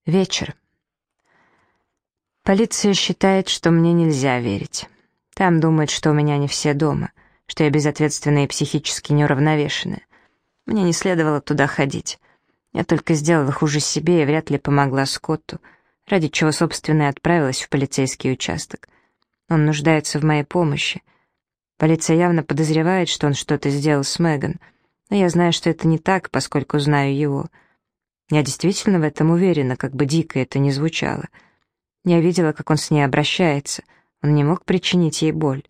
Вечер. Полиция считает, что мне нельзя верить. Там думают, что у меня не все дома, что я безответственная и психически неуравновешенная. Мне не следовало туда ходить. Я только сделала хуже себе и вряд ли помогла Скотту, ради чего, собственно, и отправилась в полицейский участок. Он нуждается в моей помощи. Полиция явно подозревает, что он что-то сделал с Меган, но я знаю, что это не так, поскольку знаю его. Я действительно в этом уверена, как бы дико это ни звучало. Я видела, как он с ней обращается. Он не мог причинить ей боль.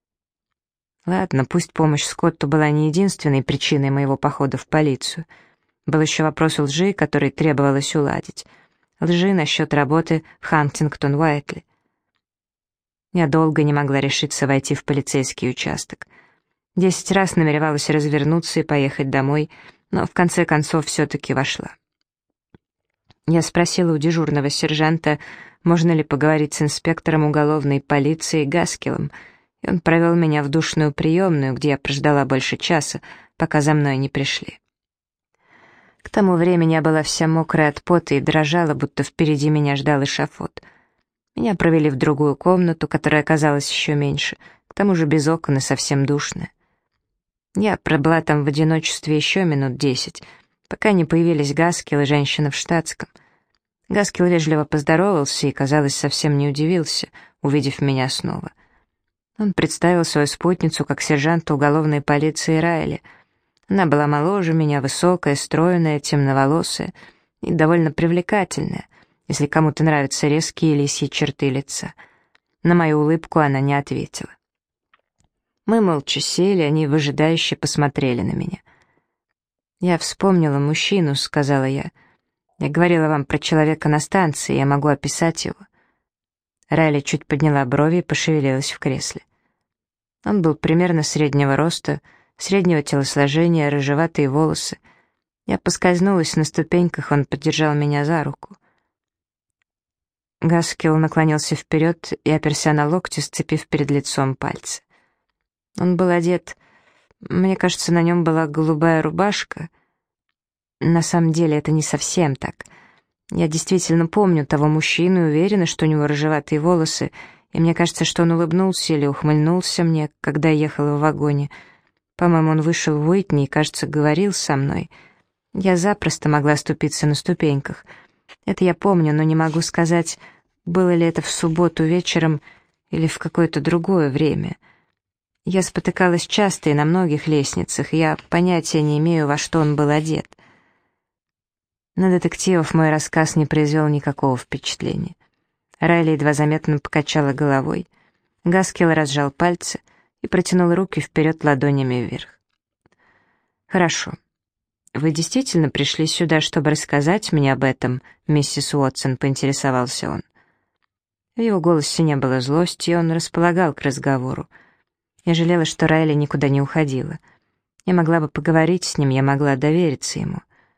Ладно, пусть помощь Скотту была не единственной причиной моего похода в полицию. Был еще вопрос лжи, который требовалось уладить. Лжи насчет работы в Хантингтон-Уайтли. Я долго не могла решиться войти в полицейский участок. 10 раз намеревалась развернуться и поехать домой, но в конце концов все-таки вошла. Я спросила у дежурного сержанта, можно ли поговорить с инспектором уголовной полиции Гаскеллом, и он провел меня в душную приемную, где я прождала больше часа, пока за мной не пришли. К тому времени я была вся мокрая от пота и дрожала, будто впереди меня ждал эшафот. Меня провели в другую комнату, которая оказалась еще меньше, к тому же без окон и совсем душная. Я пробыла там в одиночестве еще минут 10, пока не появились Гаскелл и женщина в штатском. Гаскелл вежливо поздоровался и, казалось, совсем не удивился, увидев меня снова. Он представил свою спутницу как сержанта уголовной полиции Райли. Она была моложе меня, высокая, стройная, темноволосая и довольно привлекательная, если кому-то нравятся резкие лисьи черты лица. На мою улыбку она не ответила. Мы молча сели, они выжидающе посмотрели на меня. «Я вспомнила мужчину», — сказала я. «Я говорила вам про человека на станции, я могу описать его». Райли чуть подняла брови и пошевелилась в кресле. Он был примерно среднего роста, среднего телосложения, рыжеватые волосы. Я поскользнулась на ступеньках, он поддержал меня за руку. Гаскелл наклонился вперед и оперся на локти, сцепив перед лицом пальцы. Он был одет... Мне кажется, на нем была голубая рубашка. На самом деле это не совсем так. Я действительно помню того мужчину и уверена, что у него рыжеватые волосы, и мне кажется, что он улыбнулся или ухмыльнулся мне, когда я ехала в вагоне. По-моему, он вышел в Уитни и, кажется, говорил со мной. Я запросто могла оступиться на ступеньках. Это я помню, но не могу сказать, было ли это в субботу вечером или в какое-то другое время. Я спотыкалась часто и на многих лестницах, и я понятия не имею, во что он был одет. На детективов мой рассказ не произвел никакого впечатления. Райли едва заметно покачала головой. Гаскелл разжал пальцы и протянул руки вперед ладонями вверх. «Хорошо. Вы действительно пришли сюда, чтобы рассказать мне об этом, миссис Уотсон?» — поинтересовался он. В его голосе не было злости, и он располагал к разговору. Я жалела, что Райли никуда не уходила. Я могла бы поговорить с ним, я могла довериться ему.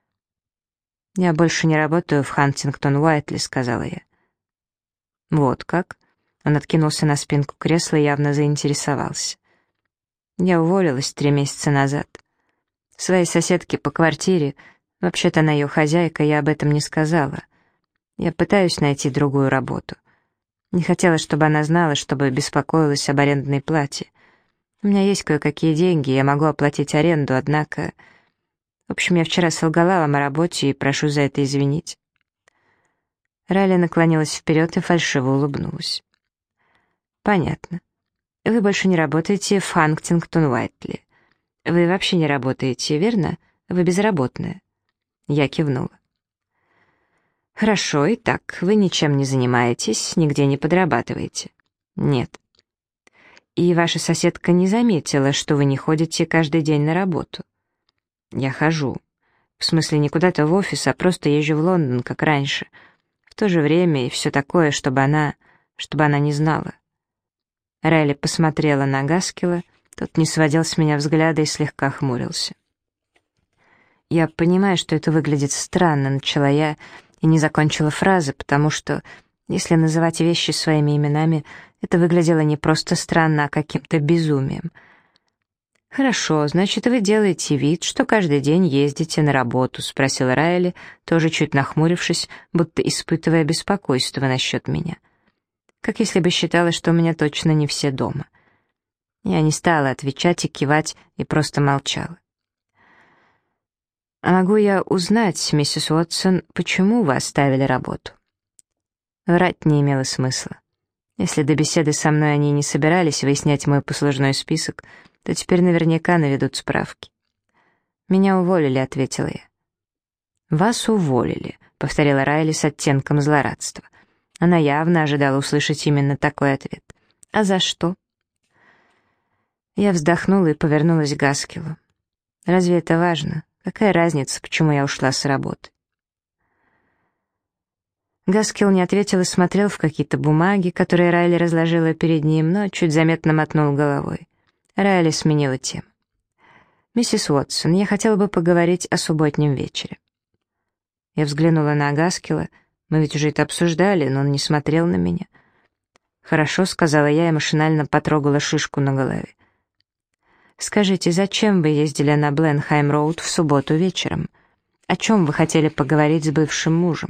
«Я больше не работаю в Хантингтон-Уайтли», — сказала я. «Вот как?» Он откинулся на спинку кресла и явно заинтересовался. «Я уволилась 3 месяца назад. Своей соседке по квартире, вообще-то она ее хозяйка, я об этом не сказала. Я пытаюсь найти другую работу. Не хотела, чтобы она знала, чтобы беспокоилась об арендной плате. У меня есть кое-какие деньги, я могу оплатить аренду, однако... В общем, я вчера солгала вам о работе и прошу за это извинить». Райли наклонилась вперед и фальшиво улыбнулась. «Понятно. Вы больше не работаете в Хантингтон-Уайтли. Вы вообще не работаете, верно? Вы безработная». Я кивнула. «Хорошо, итак, вы ничем не занимаетесь, нигде не подрабатываете?» «Нет». «И ваша соседка не заметила, что вы не ходите каждый день на работу?» «Я хожу. В смысле, не куда-то в офис, а просто езжу в Лондон, как раньше. В то же время и все такое, чтобы она не знала». Райли посмотрела на Гаскелла, тот не сводил с меня взгляда и слегка хмурился. «Я понимаю, что это выглядит странно», — начала я и не закончила фразы, потому что, если называть вещи своими именами, это выглядело не просто странно, а каким-то безумием. «Хорошо, значит, вы делаете вид, что каждый день ездите на работу?» — спросила Райли, тоже чуть нахмурившись, будто испытывая беспокойство насчет меня. Как если бы считала, что у меня точно не все дома. Я не стала отвечать и кивать, и просто молчала. «А могу я узнать, миссис Уотсон, почему вы оставили работу?» Врать не имело смысла. Если до беседы со мной они не собирались выяснять мой послужной список, то теперь наверняка наведут справки. «Меня уволили», — ответила я. «Вас уволили», — повторила Райли с оттенком злорадства. Она явно ожидала услышать именно такой ответ. «А за что?» Я вздохнула и повернулась к Гаскелу. «Разве это важно? Какая разница, почему я ушла с работы?» Гаскел не ответил и смотрел в какие-то бумаги, которые Райли разложила перед ним, но чуть заметно мотнул головой. Райли сменила тему. «Миссис Уотсон, я хотела бы поговорить о субботнем вечере». Я взглянула на Гаскела. Мы ведь уже это обсуждали, но он не смотрел на меня. «Хорошо», — сказала я и машинально потрогала шишку на голове. «Скажите, зачем вы ездили на Бленхайм-роуд в субботу вечером? О чем вы хотели поговорить с бывшим мужем?»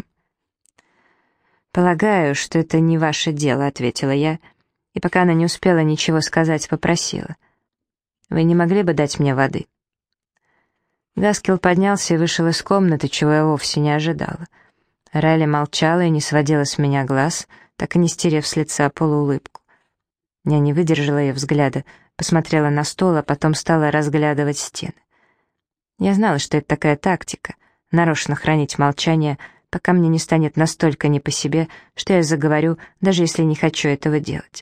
«Полагаю, что это не ваше дело», — ответила я, и пока она не успела ничего сказать, попросила. «Вы не могли бы дать мне воды?» Гаскел поднялся и вышел из комнаты, чего я вовсе не ожидала. Райли молчала и не сводила с меня глаз, так и не стерев с лица полуулыбку. Я не выдержала ее взгляда, посмотрела на стол, а потом стала разглядывать стены. Я знала, что это такая тактика — нарочно хранить молчание, пока мне не станет настолько не по себе, что я заговорю, даже если не хочу этого делать.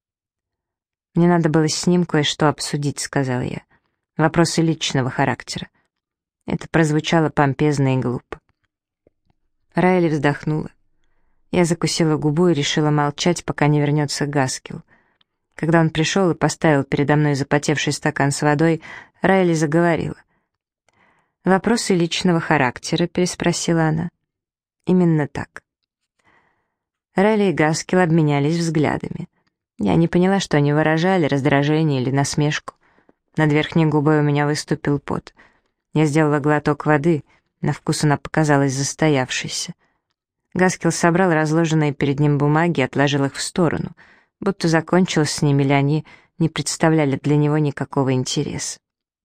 «Мне надо было с ним кое-что обсудить», — сказал я. «Вопросы личного характера». Это прозвучало помпезно и глупо. Райли вздохнула. Я закусила губу и решила молчать, пока не вернется Гаскел. Когда он пришел и поставил передо мной запотевший стакан с водой, Райли заговорила. «Вопросы личного характера?» — переспросила она. «Именно так». Райли и Гаскел обменялись взглядами. Я не поняла, что они выражали, раздражение или насмешку. Над верхней губой у меня выступил пот. Я сделала глоток воды, на вкус она показалась застоявшейся. Гаскел собрал разложенные перед ним бумаги и отложил их в сторону, будто закончилось с ними, или они не представляли для него никакого интереса.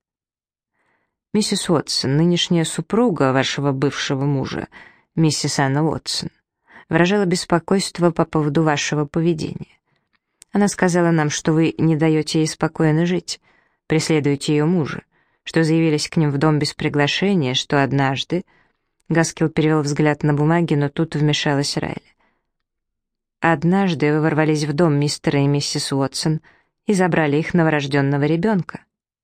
«Миссис Уотсон, нынешняя супруга вашего бывшего мужа, миссис Анна Уотсон, выражала беспокойство по поводу вашего поведения. Она сказала нам, что вы не даете ей спокойно жить, преследуете ее мужа, что заявились к ним в дом без приглашения, что однажды...» Гаскел перевел взгляд на бумаги, но тут вмешалась Райли. «Однажды вы ворвались в дом мистера и миссис Уотсон и забрали их новорожденного ребенка».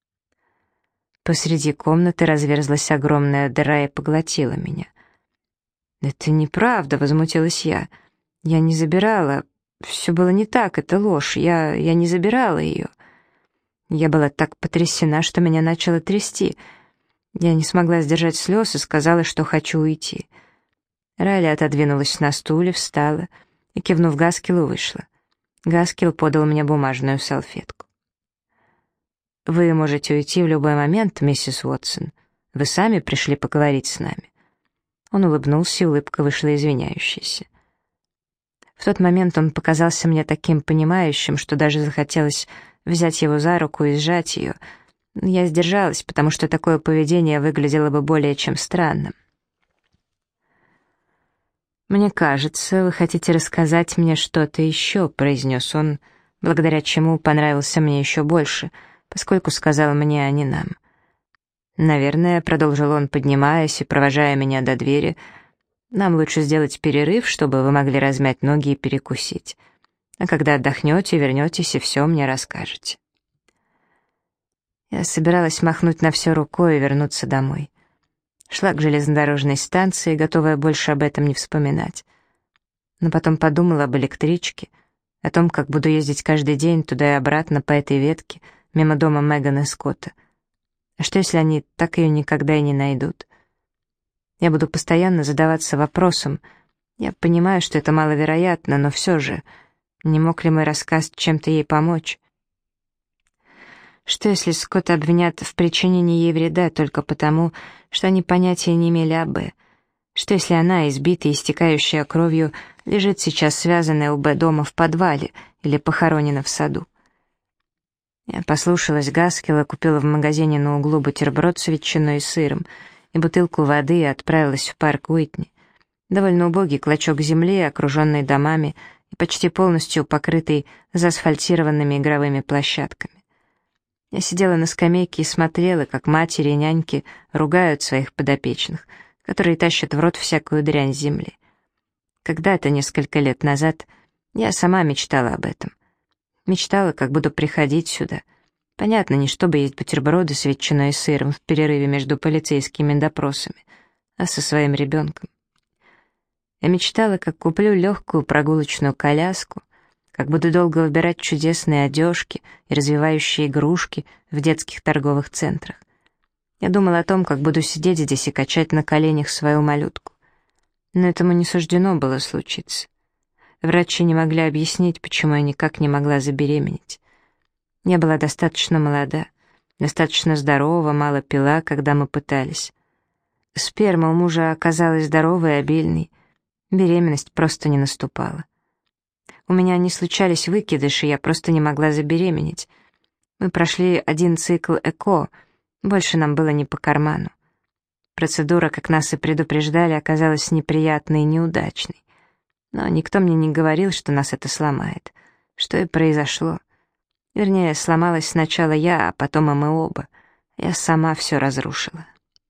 Посреди комнаты разверзлась огромная дыра и поглотила меня. «Это неправда», — возмутилась я. «Я не забирала. Все было не так, это ложь. Я не забирала ее». Я была так потрясена, что меня начало трясти. Я не смогла сдержать слез и сказала, что хочу уйти. Райли отодвинулась на стуле, встала и, кивнув Гаскелу, вышла. Гаскел подал мне бумажную салфетку. «Вы можете уйти в любой момент, миссис Уотсон. Вы сами пришли поговорить с нами». Он улыбнулся, и улыбка вышла извиняющейся. В тот момент он показался мне таким понимающим, что даже захотелось взять его за руку и сжать ее. Я сдержалась, потому что такое поведение выглядело бы более чем странным. «Мне кажется, вы хотите рассказать мне что-то еще», — произнес он, благодаря чему понравился мне еще больше, поскольку сказал мне, а не нам. «Наверное», — продолжил он, поднимаясь и провожая меня до двери, «нам лучше сделать перерыв, чтобы вы могли размять ноги и перекусить. А когда отдохнете, вернетесь и все мне расскажете». Я собиралась махнуть на все рукой и вернуться домой. Шла к железнодорожной станции, готовая больше об этом не вспоминать. Но потом подумала об электричке, о том, как буду ездить каждый день туда и обратно по этой ветке, мимо дома Меган и Скотта. А что, если они так ее никогда и не найдут? Я буду постоянно задаваться вопросом. Я понимаю, что это маловероятно, но все же, не мог ли мой рассказ чем-то ей помочь? Что если Скотта обвинят в причинении ей вреда только потому, что они понятия не имели о Б? Что если она, избитая и истекающая кровью, лежит сейчас связанная у Б дома в подвале или похоронена в саду? Я послушалась Гаскела, купила в магазине на углу бутерброд с ветчиной и сыром и бутылку воды и отправилась в парк Уитни. Довольно убогий клочок земли, окруженный домами и почти полностью покрытый заасфальтированными игровыми площадками. Я сидела на скамейке и смотрела, как матери и няньки ругают своих подопечных, которые тащат в рот всякую дрянь с земли. Когда-то, несколько лет назад, я сама мечтала об этом. Мечтала, как буду приходить сюда. Понятно, не чтобы есть бутерброды с ветчиной и сыром в перерыве между полицейскими допросами, а со своим ребенком. Я мечтала, как куплю легкую прогулочную коляску, как буду долго выбирать чудесные одежки и развивающие игрушки в детских торговых центрах. Я думала о том, как буду сидеть здесь и качать на коленях свою малютку. Но этому не суждено было случиться. Врачи не могли объяснить, почему я никак не могла забеременеть. Я была достаточно молода, достаточно здорова, мало пила, когда мы пытались. Сперма у мужа оказалась здоровой и обильной. Беременность просто не наступала. У меня не случались выкидыши, я просто не могла забеременеть. Мы прошли один цикл ЭКО, больше нам было не по карману. Процедура, как нас и предупреждали, оказалась неприятной и неудачной. Но никто мне не говорил, что нас это сломает. Что и произошло. Вернее, сломалась сначала я, а потом и мы оба. Я сама все разрушила.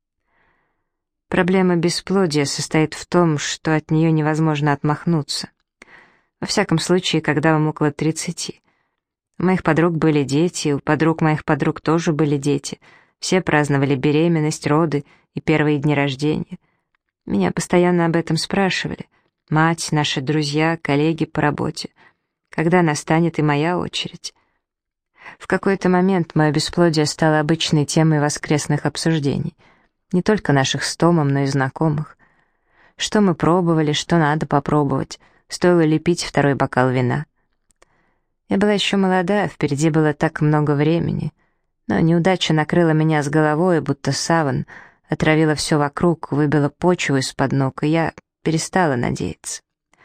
Проблема бесплодия состоит в том, что от нее невозможно отмахнуться. Во всяком случае, когда вам около 30. У моих подруг были дети, у подруг моих подруг тоже были дети. Все праздновали беременность, роды и первые дни рождения. Меня постоянно об этом спрашивали. Мать, наши друзья, коллеги по работе. Когда настанет и моя очередь? В какой-то момент мое бесплодие стало обычной темой воскресных обсуждений. Не только наших с Томом, но и знакомых. Что мы пробовали, что надо попробовать. Стоило ли пить второй бокал вина? Я была еще молода, впереди было так много времени. Но неудача накрыла меня с головой, будто саван, отравила все вокруг, выбила почву из-под ног, и я перестала надеяться.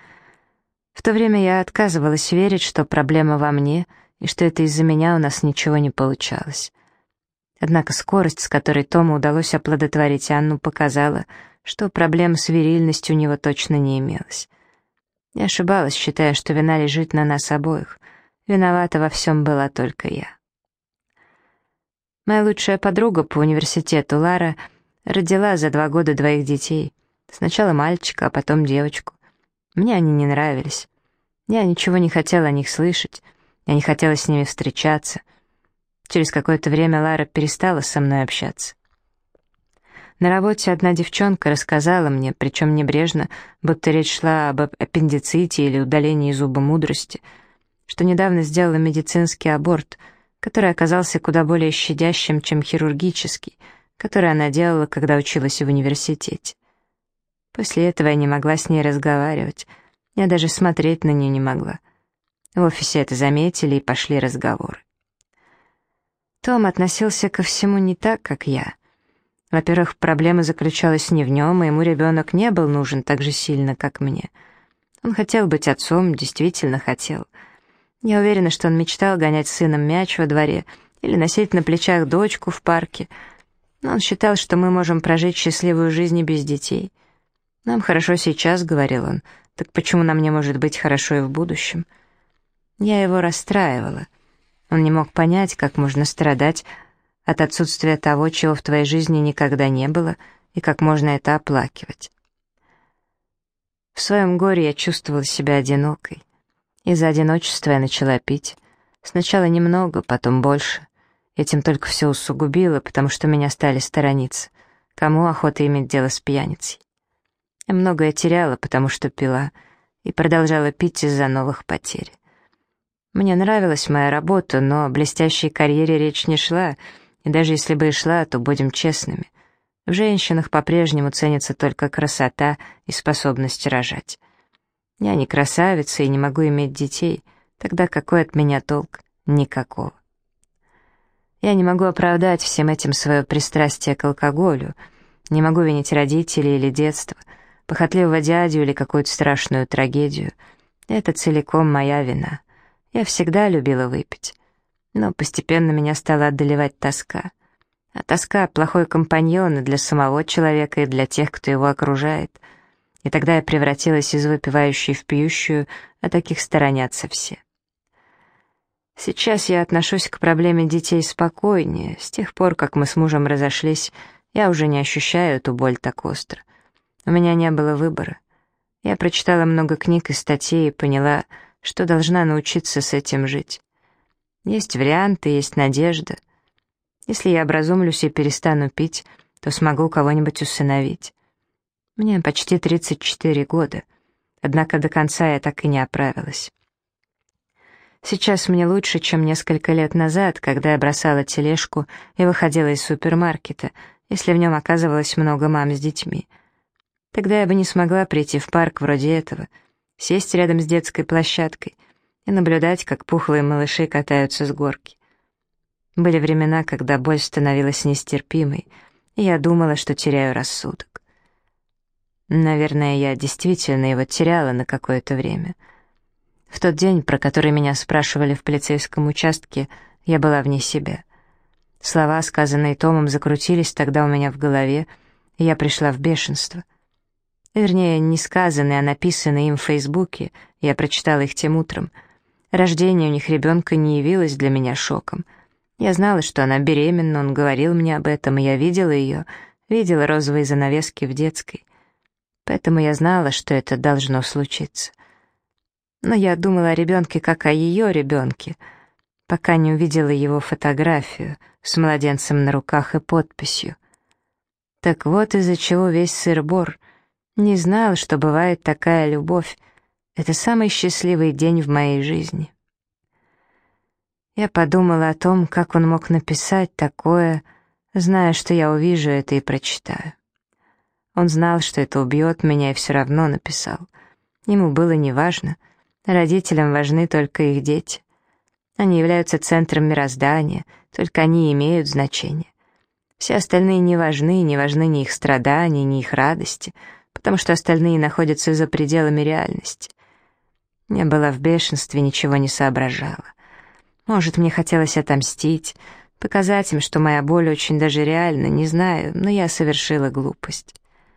В то время я отказывалась верить, что проблема во мне, и что это из-за меня у нас ничего не получалось. Однако скорость, с которой Тому удалось оплодотворить Анну, показала, что проблем с вирильностью у него точно не имелось. Я ошибалась, считая, что вина лежит на нас обоих. Виновата во всем была только я. Моя лучшая подруга по университету, Лара, родила за 2 года 2 детей. Сначала мальчика, а потом девочку. Мне они не нравились. Я ничего не хотела о них слышать. Я не хотела с ними встречаться. Через какое-то время Лара перестала со мной общаться. На работе одна девчонка рассказала мне, причем небрежно, будто речь шла об аппендиците или удалении зуба мудрости, что недавно сделала медицинский аборт, который оказался куда более щадящим, чем хирургический, который она делала, когда училась в университете. После этого я не могла с ней разговаривать, я даже смотреть на нее не могла. В офисе это заметили и пошли разговоры. Том относился ко всему не так, как я. Во-первых, проблема заключалась не в нем, и ему ребенок не был нужен так же сильно, как мне. Он хотел быть отцом, действительно хотел. Я уверена, что он мечтал гонять с сыном мяч во дворе или носить на плечах дочку в парке, но он считал, что мы можем прожить счастливую жизнь и без детей. «Нам хорошо сейчас», — говорил он, — «так почему нам не может быть хорошо и в будущем?» Я его расстраивала. Он не мог понять, как можно страдать от отсутствия того, чего в твоей жизни никогда не было, и как можно это оплакивать. В своем горе я чувствовала себя одинокой. Из-за одиночества я начала пить. Сначала немного, потом больше. Этим только все усугубило, потому что меня стали сторониться. Кому охота иметь дело с пьяницей? Я многое теряла, потому что пила, и продолжала пить из-за новых потерь. Мне нравилась моя работа, но о блестящей карьере речь не шла, и даже если бы и шла, то будем честными. В женщинах по-прежнему ценится только красота и способность рожать. Я не красавица и не могу иметь детей, тогда какой от меня толк? Никакого. Я не могу оправдать всем этим свое пристрастие к алкоголю, не могу винить родителей или детство, похотливого дядю или какую-то страшную трагедию. Это целиком моя вина. Я всегда любила выпить. Но постепенно меня стала одолевать тоска. А тоска — плохой компаньон и для самого человека, и для тех, кто его окружает. И тогда я превратилась из выпивающей в пьющую, а таких сторонятся все. Сейчас я отношусь к проблеме детей спокойнее. С тех пор, как мы с мужем разошлись, я уже не ощущаю эту боль так остро. У меня не было выбора. Я прочитала много книг и статей и поняла, что должна научиться с этим жить. Есть варианты, есть надежда. Если я образумлюсь и перестану пить, то смогу кого-нибудь усыновить. Мне почти 34 года, однако до конца я так и не оправилась. Сейчас мне лучше, чем несколько лет назад, когда я бросала тележку и выходила из супермаркета, если в нем оказывалось много мам с детьми. Тогда я бы не смогла прийти в парк вроде этого, сесть рядом с детской площадкой и наблюдать, как пухлые малыши катаются с горки. Были времена, когда боль становилась нестерпимой, и я думала, что теряю рассудок. Наверное, я действительно его теряла на какое-то время. В тот день, про который меня спрашивали в полицейском участке, я была вне себя. Слова, сказанные Томом, закрутились тогда у меня в голове, и я пришла в бешенство. Вернее, не сказанные, а написанные им в Фейсбуке, я прочитала их тем утром. Рождение у них ребенка не явилось для меня шоком. Я знала, что она беременна, он говорил мне об этом, и я видела ее, видела розовые занавески в детской. Поэтому я знала, что это должно случиться. Но я думала о ребенке как о ее ребенке, пока не увидела его фотографию с младенцем на руках и подписью. Так вот из-за чего весь сыр-бор. Не знала, что бывает такая любовь. Это самый счастливый день в моей жизни. Я подумала о том, как он мог написать такое, зная, что я увижу это и прочитаю. Он знал, что это убьет меня, и все равно написал. Ему было неважно. Родителям важны только их дети. Они являются центром мироздания, только они имеют значение. Все остальные не важны ни их страдания, ни их радости, потому что остальные находятся за пределами реальности. Я была в бешенстве, ничего не соображала. Может, мне хотелось отомстить, показать им, что моя боль очень даже реальна, не знаю, но я совершила глупость.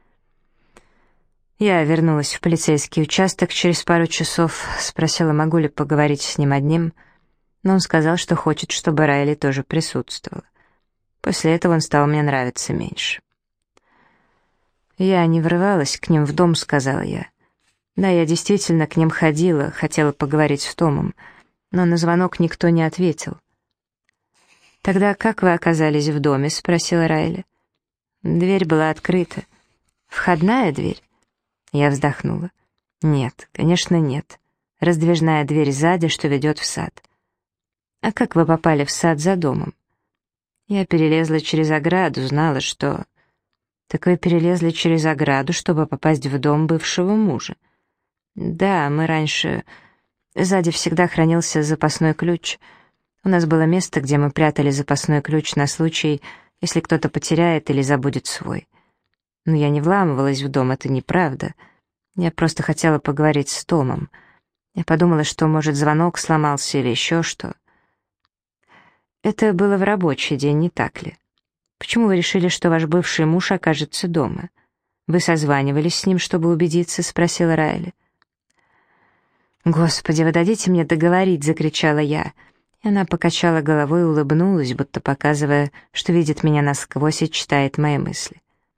Я вернулась в полицейский участок через пару часов, спросила, могу ли поговорить с ним одним, но он сказал, что хочет, чтобы Райли тоже присутствовала. После этого он стал мне нравиться меньше. «Я не врывалась к ним в дом», — сказала я. «Да, я действительно к ним ходила, хотела поговорить с Томом, но на звонок никто не ответил». «Тогда как вы оказались в доме?» — спросила Райли. «Дверь была открыта». «Входная дверь?» Я вздохнула. «Нет, конечно, нет. Раздвижная дверь сзади, что ведет в сад». «А как вы попали в сад за домом?» «Я перелезла через ограду, знала, что...» «Так вы перелезли через ограду, чтобы попасть в дом бывшего мужа?» «Да, мы раньше...» Сзади всегда хранился запасной ключ. У нас было место, где мы прятали запасной ключ на случай, если кто-то потеряет или забудет свой. Но я не вламывалась в дом, это неправда. Я просто хотела поговорить с Томом. Я подумала, что, может, звонок сломался или еще что. Это было в рабочий день, не так ли? Почему вы решили, что ваш бывший муж окажется дома? Вы созванивались с ним, чтобы убедиться, спросила Райли. «Господи, вы дадите мне договорить!» — закричала я. И она покачала головой и улыбнулась, будто показывая, что видит меня насквозь и читает мои мысли.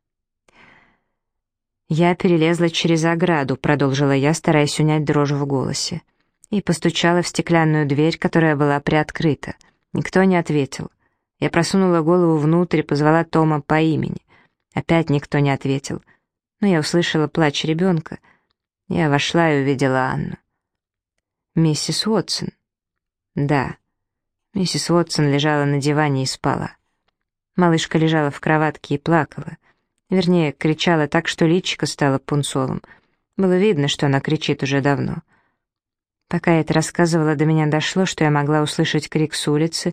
«Я перелезла через ограду», — продолжила я, стараясь унять дрожь в голосе, и постучала в стеклянную дверь, которая была приоткрыта. Никто не ответил. Я просунула голову внутрь и позвала Тома по имени. Опять никто не ответил. Но я услышала плач ребенка. Я вошла и увидела Анну. «Миссис Уотсон?» «Да». Миссис Уотсон лежала на диване и спала. Малышка лежала в кроватке и плакала. Вернее, кричала так, что личико стало пунцовым. Было видно, что она кричит уже давно. Пока я это рассказывала, до меня дошло, что я могла услышать крик с улицы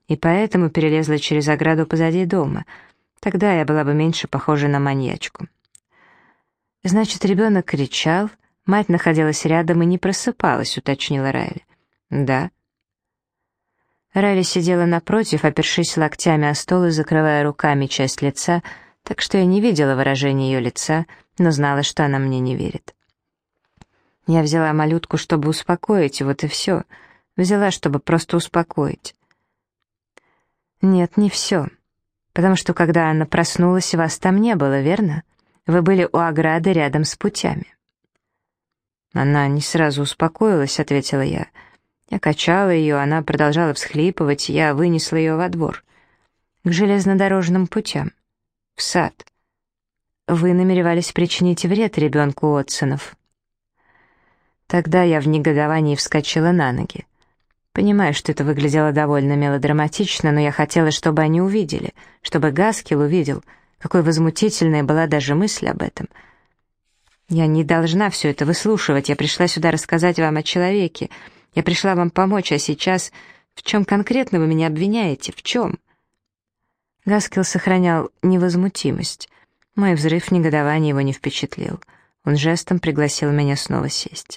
и поэтому перелезла через ограду позади дома. Тогда я была бы меньше похожа на маньячку. «Значит, ребенок кричал, мать находилась рядом и не просыпалась», — уточнила Райли. «Да». Райли сидела напротив, опершись локтями о стол и закрывая руками часть лица, так что я не видела выражения ее лица, но знала, что она мне не верит. Я взяла малютку, чтобы успокоить, вот и все. Взяла, чтобы просто успокоить. Нет, не все. Потому что, когда она проснулась, вас там не было, верно? Вы были у ограды рядом с путями. Она не сразу успокоилась, ответила я. Я качала ее, она продолжала всхлипывать, я вынесла ее во двор. К железнодорожным путям. В сад. Вы намеревались причинить вред ребенку Отсонов. Тогда я в негодовании вскочила на ноги. Понимаю, что это выглядело довольно мелодраматично, но я хотела, чтобы они увидели, чтобы Гаскил увидел, какой возмутительной была даже мысль об этом. Я не должна все это выслушивать, я пришла сюда рассказать вам о человеке, я пришла вам помочь, а сейчас в чем конкретно вы меня обвиняете, в чем? Гаскил сохранял невозмутимость. Мой взрыв негодования его не впечатлил. Он жестом пригласил меня снова сесть.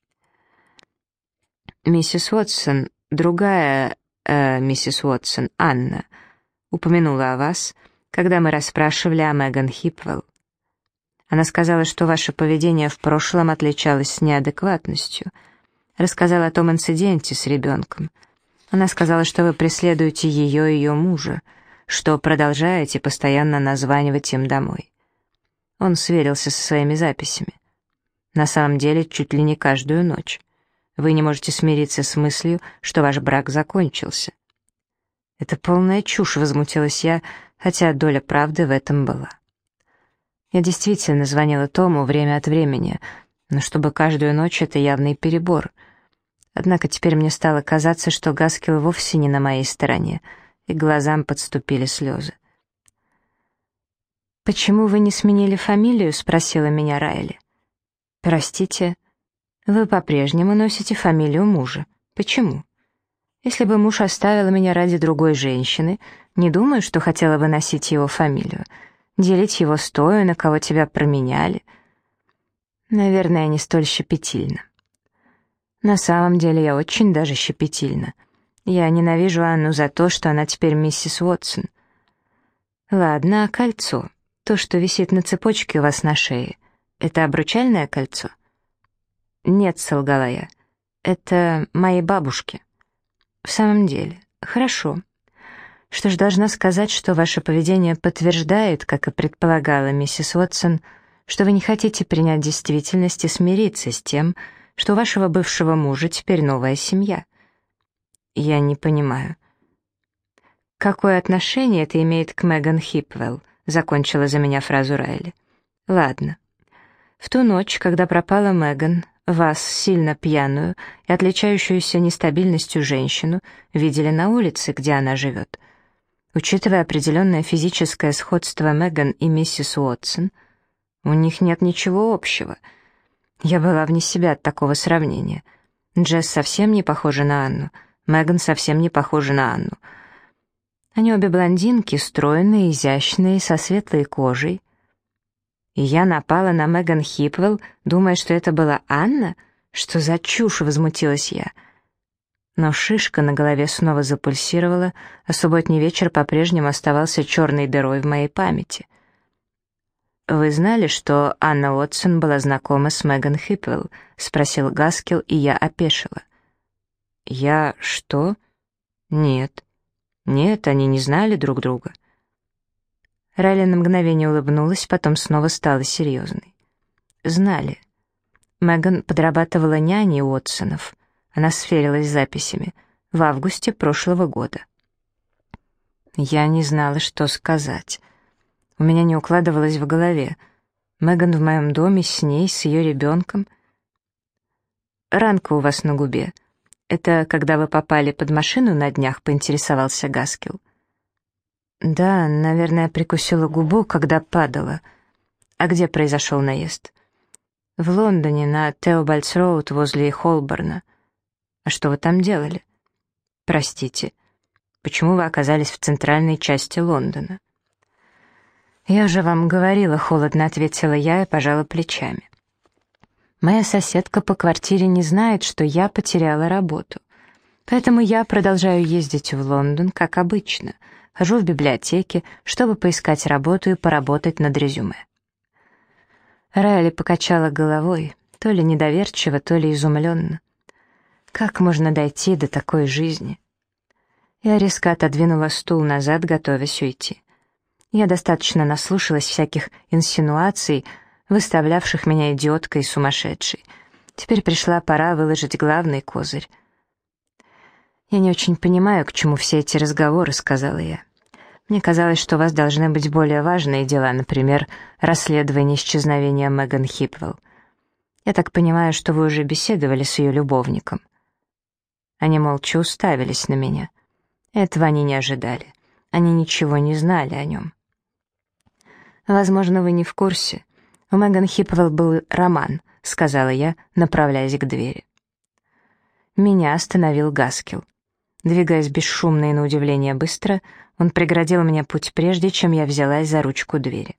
Миссис Уотсон, другая миссис Уотсон, Анна, упомянула о вас, когда мы расспрашивали о Меган Хипвелл. Она сказала, что ваше поведение в прошлом отличалось неадекватностью. Рассказала о том инциденте с ребенком. Она сказала, что вы преследуете ее и ее мужа, что продолжаете постоянно названивать им домой. Он сверился со своими записями. На самом деле, чуть ли не каждую ночь. Вы не можете смириться с мыслью, что ваш брак закончился. «Это полная чушь», — возмутилась я, хотя доля правды в этом была. Я действительно звонила Тому время от времени, но чтобы каждую ночь — это явный перебор. Однако теперь мне стало казаться, что Гаскил вовсе не на моей стороне, и к глазам подступили слезы. «Почему вы не сменили фамилию?» — спросила меня Райли. «Простите, вы по-прежнему носите фамилию мужа. Почему? Если бы муж оставил меня ради другой женщины, не думаю, что хотела бы носить его фамилию. Делить его с той, на кого тебя променяли. Наверное, не столь щепетильно. На самом деле я очень даже щепетильна. Я ненавижу Анну за то, что она теперь миссис Уотсон. Ладно, а кольцо? То, что висит на цепочке у вас на шее, это обручальное кольцо? Нет, солгала я. Это моей бабушки. В самом деле, хорошо. Что ж, должна сказать, что ваше поведение подтверждает, как и предполагала миссис Уотсон, что вы не хотите принять действительность и смириться с тем, что у вашего бывшего мужа теперь новая семья. Я не понимаю. Какое отношение это имеет к Меган Хипвелл? Закончила за меня фразу Райли. Ладно. В ту ночь, когда пропала Меган, вас, сильно пьяную и отличающуюся нестабильностью женщину, видели на улице, где она живет. Учитывая определенное физическое сходство Меган и миссис Уотсон, у них нет ничего общего. Я была вне себя от такого сравнения. Джесс совсем не похожа на Анну, Меган совсем не похожа на Анну. Они обе блондинки, стройные, изящные, со светлой кожей. И я напала на Меган Хипвелл, думая, что это была Анна? Что за чушь, возмутилась я. Но шишка на голове снова запульсировала, а субботний вечер по-прежнему оставался черной дырой в моей памяти. «Вы знали, что Анна Уотсон была знакома с Меган Хипвелл?» — спросил Гаскил, и я опешила. «Я что? Нет. Нет, они не знали друг друга». Райли на мгновение улыбнулась, потом снова стала серьезной. «Знали. Меган подрабатывала няней Уотсонов. Она сверилась с записями. В августе прошлого года». Я не знала, что сказать. У меня не укладывалось в голове. Меган в моем доме, с ней, с ее ребенком. «Ранка у вас на губе. Это когда вы попали под машину на днях?» — поинтересовался Гаскил. «Да, наверное, прикусила губу, когда падала. А где произошел наезд?» «В Лондоне, на Теобальдс-роуд возле Холборна. А что вы там делали?» «Простите». Почему вы оказались в центральной части Лондона?» «Я же вам говорила», — холодно ответила я и пожала плечами. «Моя соседка по квартире не знает, что я потеряла работу. Поэтому я продолжаю ездить в Лондон, как обычно. Хожу в библиотеки, чтобы поискать работу и поработать над резюме». Райли покачала головой, то ли недоверчиво, то ли изумленно. «Как можно дойти до такой жизни?» Я резко отодвинула стул назад, готовясь уйти. Я достаточно наслушалась всяких инсинуаций, выставлявших меня идиоткой и сумасшедшей. Теперь пришла пора выложить главный козырь. «Я не очень понимаю, к чему все эти разговоры», — сказала я. «Мне казалось, что у вас должны быть более важные дела, например, расследование исчезновения Меган Хипвелл. Я так понимаю, что вы уже беседовали с ее любовником». Они молча уставились на меня. Этого они не ожидали. Они ничего не знали о нем. «Возможно, вы не в курсе. У Меган Хипвелл был роман», — сказала я, направляясь к двери. Меня остановил Гаскел. Двигаясь бесшумно и на удивление быстро, он преградил мне путь прежде, чем я взялась за ручку двери.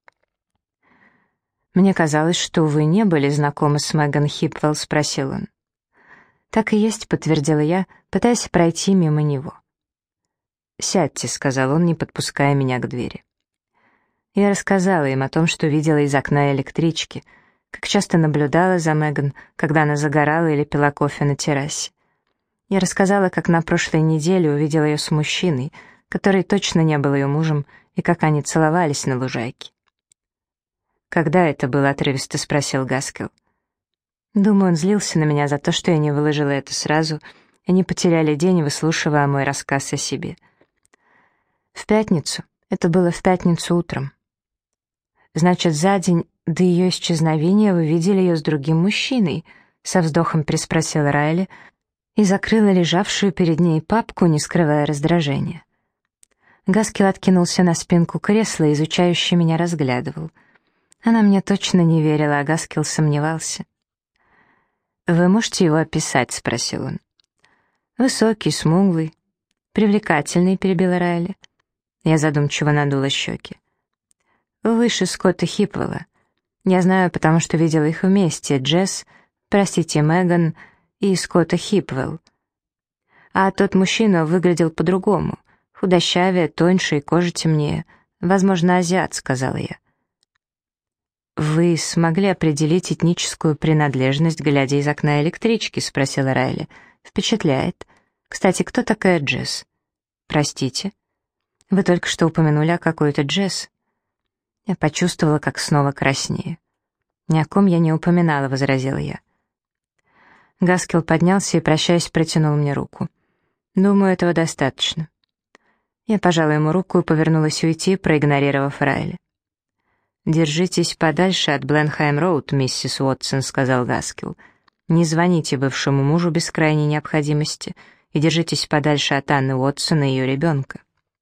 «Мне казалось, что вы не были знакомы с Меган Хипвелл», — спросил он. «Так и есть», — подтвердила я, пытаясь пройти мимо него. «Сядьте», — сказал он, не подпуская меня к двери. Я рассказала им о том, что видела из окна электрички, как часто наблюдала за Меган, когда она загорала или пила кофе на террасе. Я рассказала, как на прошлой неделе увидела ее с мужчиной, который точно не был ее мужем, и как они целовались на лужайке. «Когда это было?» — отрывисто спросил Гаскел. Думаю, он злился на меня за то, что я не выложила это сразу, и они потеряли день, выслушивая мой рассказ о себе. В пятницу. Это было в пятницу утром. «Значит, за день до ее исчезновения вы видели ее с другим мужчиной?» — со вздохом переспросила Райли и закрыла лежавшую перед ней папку, не скрывая раздражения. Гаскел откинулся на спинку кресла и изучающе меня разглядывал. Она мне точно не верила, а Гаскел сомневался. «Вы можете его описать?» — спросил он. «Высокий, смуглый, привлекательный», — перебила Райли. Я задумчиво надула щеки. «Выше Скотта Хипвелла. Я знаю, потому что видела их вместе, Меган и Скотта Хипвелл. А тот мужчина выглядел по-другому, худощавее, тоньше и кожа темнее. Возможно, азиат», — сказала я. «Вы смогли определить этническую принадлежность, глядя из окна электрички?» — спросила Райли. «Впечатляет. Кстати, кто такая Джесс?» «Простите? Вы только что упомянули о какой-то Джесс». Я почувствовала, как снова краснею. «Ни о ком я не упоминала», — возразила я. Гаскел поднялся и, прощаясь, протянул мне руку. «Думаю, этого достаточно». Я пожала ему руку и повернулась уйти, проигнорировав Райли. «Держитесь подальше от Бленхайм-Роуд, миссис Уотсон», — сказал Гаскел. «Не звоните бывшему мужу без крайней необходимости и держитесь подальше от Анны Уотсон и ее ребенка».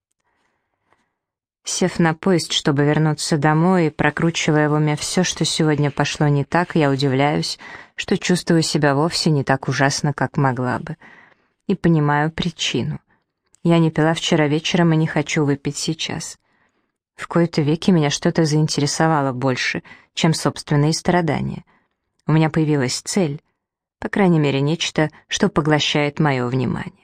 Сев на поезд, чтобы вернуться домой, и прокручивая в уме все, что сегодня пошло не так, я удивляюсь, что чувствую себя вовсе не так ужасно, как могла бы. И понимаю причину. Я не пила вчера вечером и не хочу выпить сейчас. В кои-то веки меня что-то заинтересовало больше, чем собственные страдания. У меня появилась цель, по крайней мере, нечто, что поглощает мое внимание.